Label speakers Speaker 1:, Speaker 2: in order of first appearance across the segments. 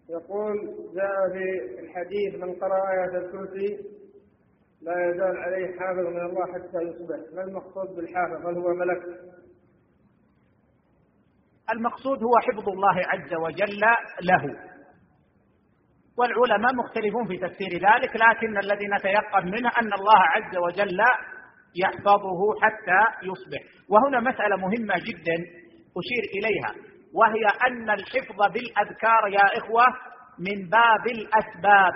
Speaker 1: يقول جاء في الحديث من قرأ آية الكرسي لا يزال عليه حافظ من الله حتى يصبح، ما المقصود بالحافظ؟ هل هو ملك؟
Speaker 2: المقصود هو حفظ الله عز وجل له، والعلماء مختلفون في تفسير ذلك، لكن الذي نتيقن منه أن الله عز وجل يحفظه حتى يصبح. وهنا مسألة مهمة جدا أشير إليها، وهي أن الحفظ بالأذكار يا إخوة من باب الأسباب.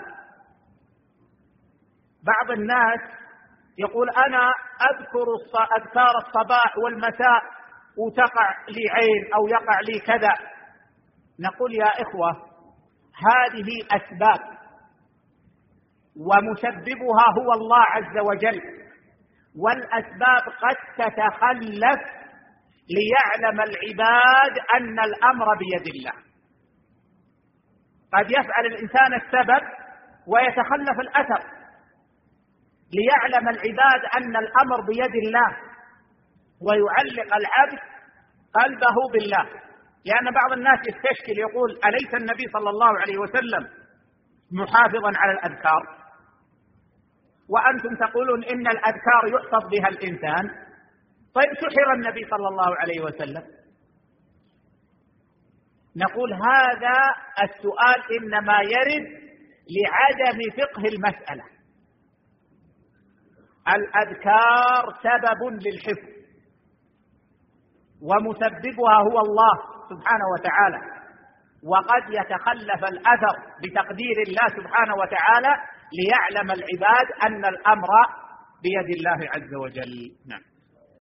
Speaker 2: بعض الناس يقول أنا أذكر أذكار الصباح والمساء وتقع لي عين أو يقع لي كذا. نقول يا إخوة هذه أسباب، ومسببها هو الله عز وجل، والأسباب قد تتخلف ليعلم العباد أن الأمر بيد الله. قد يفعل الإنسان السبب ويتخلف الأثر ليعلم العباد أن الأمر بيد الله، ويعلق العبد قلبه بالله. لأن بعض الناس يستشكل يقول أليس النبي صلى الله عليه وسلم محافظا على الأذكار، وأنتم تقولون إن الأذكار يحفظ بها الإنسان؟ طيب سحر النبي صلى الله عليه وسلم؟ نقول هذا السؤال إنما يرد لعدم فقه المسألة. الأذكار سبب للحفظ، ومسببها هو الله سبحانه وتعالى، وقد يتخلف الأثر بتقدير الله سبحانه وتعالى ليعلم العباد أن الأمر بيد الله عز وجل. نعم.